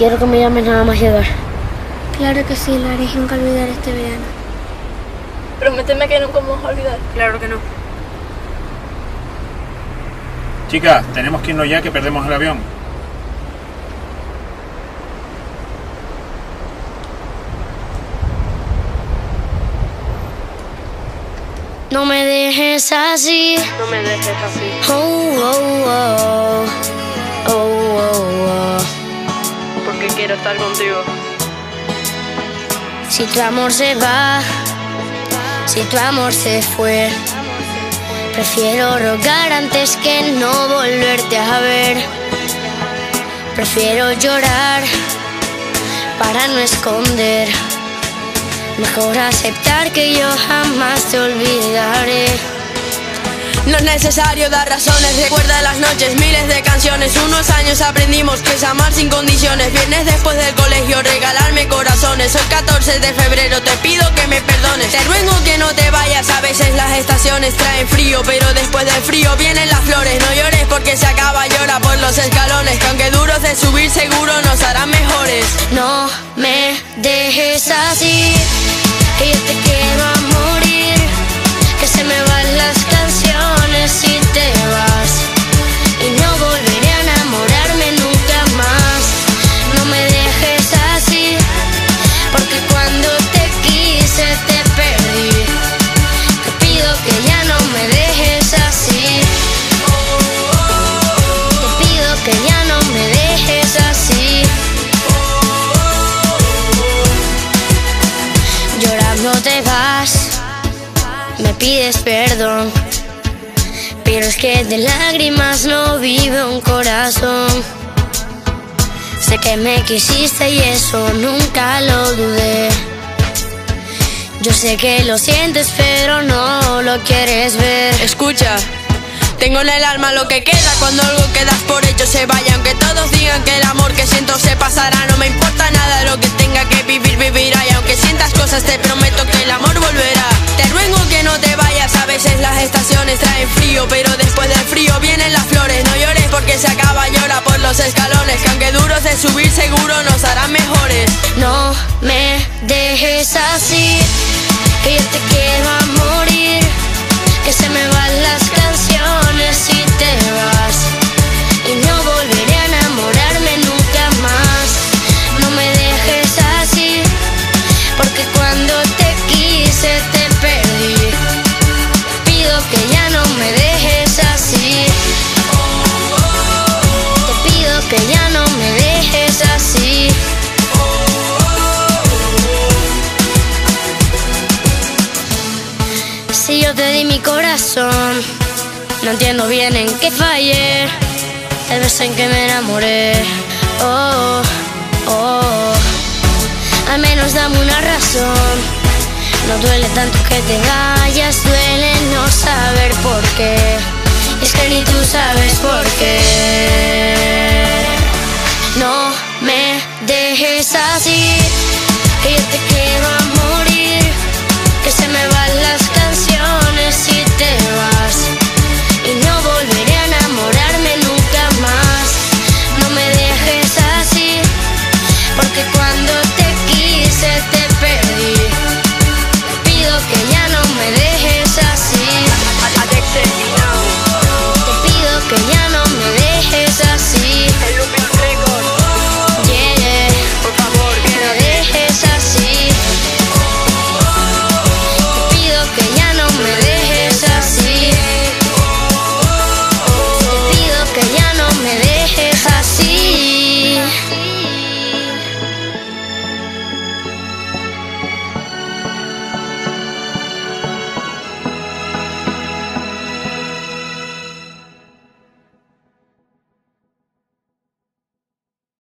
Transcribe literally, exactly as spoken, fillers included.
quiero que me llames nada más llegar. Claro que sí, lo haré, nunca olvidar este verano. Prométeme que nunca me vas a olvidar. Claro que no. Chicas, tenemos que irnos ya, que perdemos el avión. No me dejes así. No me dejes así. Oh, oh, oh. Oh, oh, oh. Porque quiero estar contigo. Si tu amor se va, si tu amor se fue, prefiero rogar antes que no volverte a ver. Prefiero llorar para no esconder. Mejor aceptar que yo jamás te olvidaré. No es necesario dar razones, recuerda las noches, miles de canciones. Unos años aprendimos que es amar sin condiciones. Vienes después del colegio, regalarme corazones. Hoy catorce de febrero, te pido que me perdones. Te ruego que no te vayas, a veces las estaciones traen frío, pero después del frío vienen las flores. No llores porque se acaba, llora por los escalones, que aunque duros de subir seguro nos harán mejores. No me dejes así, que yo te quiero a morir, que se me van las canciones si te vas, y no volveré a enamorarme nunca más. No me dejes así, porque cuando te quise te perdí. Te pido que ya no me dejes así. Te pido que ya no me dejes así. Llorando te vas, me pides perdón, pero es que de lágrimas no vive un corazón. Sé que me quisiste y eso nunca lo dudé. Yo sé que lo sientes pero no lo quieres ver. Escucha, tengo en el alma lo que queda cuando algo que das por hecho se vaya. Aunque todos digan que el amor que siento se pasará, no me importa nada lo que tenga que vivir, vivirá. Y aunque sientas cosas te prometo que el amor volverá. Te ruego que no te vayas, a veces las estaciones traen frío, pero después del frío vienen las flores. No llores porque se acaba, llora por los escalones, que aunque duros de subir seguro nos harán mejores. No me dejes así, que yo te quiero a morir, que se me van las canciones si te vas, y no volveré a enamorarme nunca más. No me dejes así, porque cuando te quise te perdí. Te pido que ya no me dejes así. Te pido que ya no me dejes así. Si yo te di mi corazón, no entiendo bien en qué fallé, tal vez en que me enamoré. Oh, oh, al menos dame una razón. No duele tanto que te vayas, duele no saber por qué. Es que ni tú sabes por qué. No me dejes así, que yo te